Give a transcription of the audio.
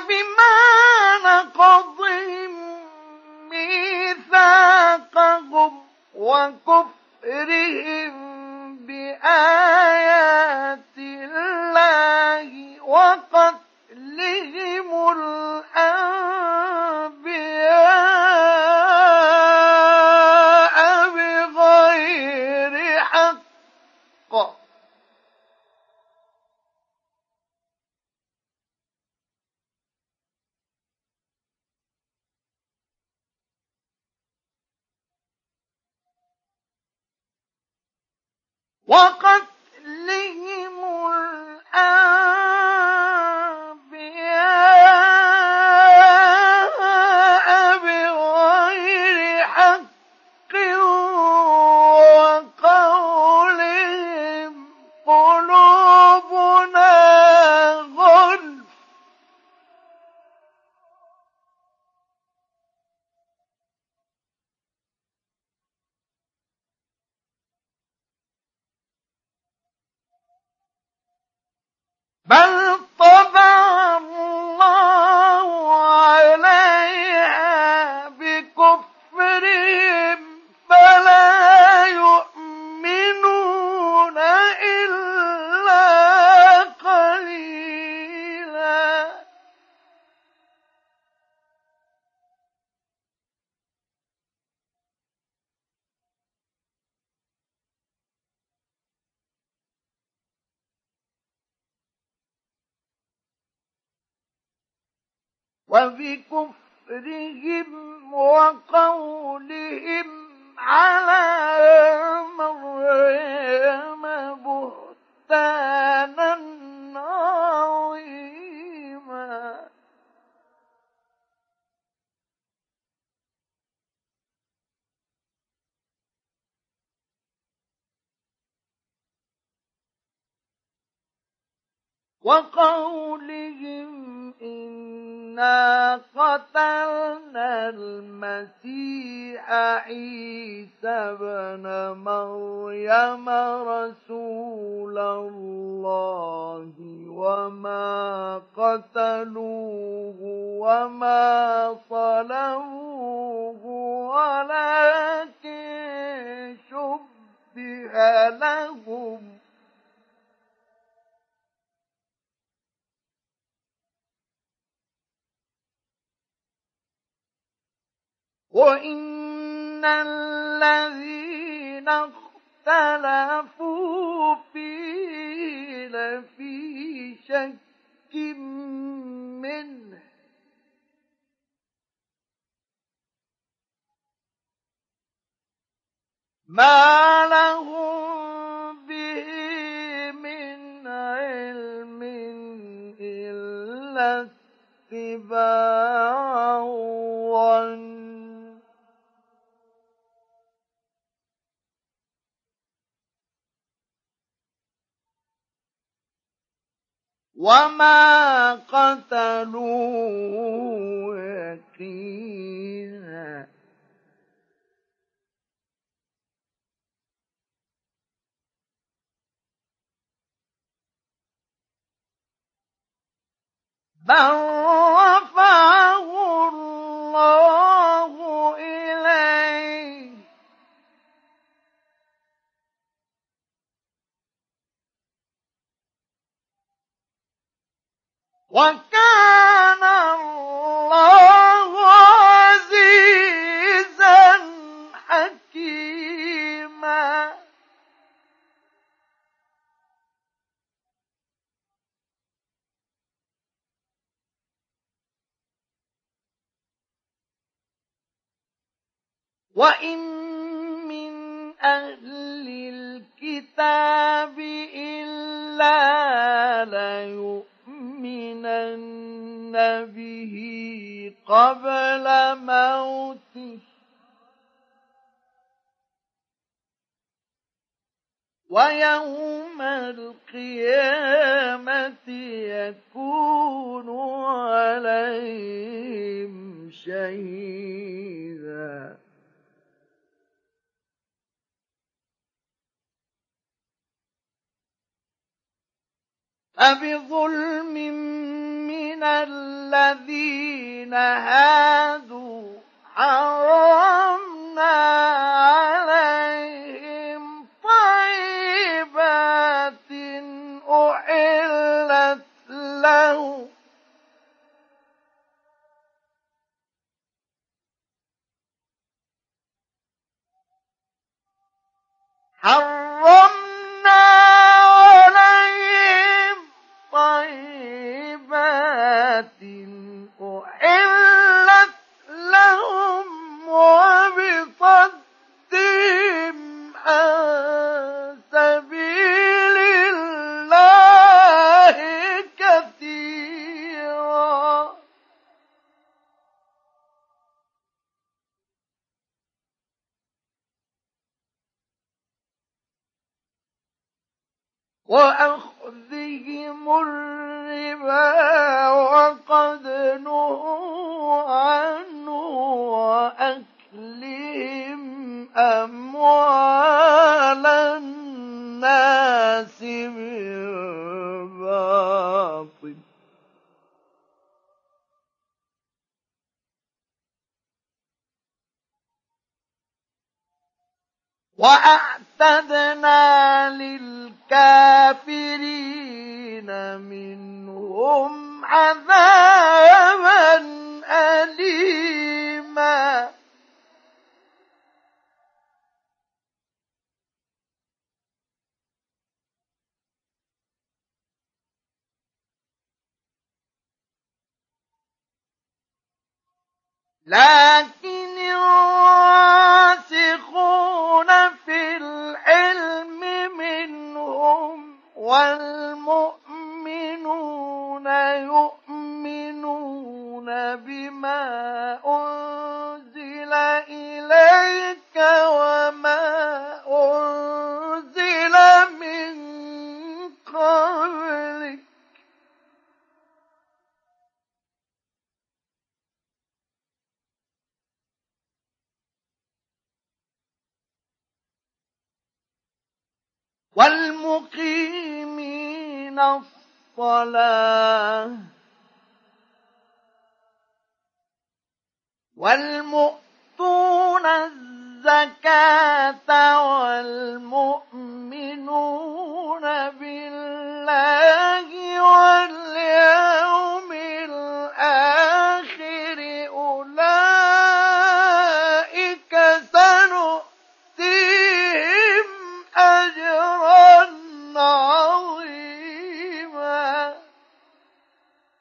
فبما نقضهم ميثاقهم وكفرهم بآيات الله وقتلهم الأنبياء بغير حق وقتلهم الأنبياء بغير حق وقولهم قلوبنا غلف بل طبع الله عليها بكفرهم فلا يؤمنون إلا قليلا وبكفرهم وقولهم على مريم بهتانا عظيما وقولهم إنا قتلنا المسيح عيسى ابن مريم رسول الله وما قتلوه وما صلبوه ولكن شبه لهم وإن الذين اختلفوا فيه لفي شك منه ما لهم به من علم إلا اتباع الظن وما قتلوه يقينا بل رفعه الله إليه وكان الله عزيزا حكيما وإن من أهل الكتاب إلا ليؤمنن به قبل موته ويوم القيامة يكون عليهم شهيدا فبظلم من الذين هادوا حرمنا عليهم طيبات أحلت لهم طيبات أحلت لهم وبصدهم عن سبيل الله كثيرا وأخذهم الربا وقد نهوا عنه وأكلهم أموال الناس بالباطل وأعتدنا للكافرين منهم عذابا أليما لكن الراسخون في العلم منهم والمؤمنون يؤمنون بما أنزل إليك وما أنزل من قبلك والمقيمين الصلاة والمؤتون الزكاة والمؤمنون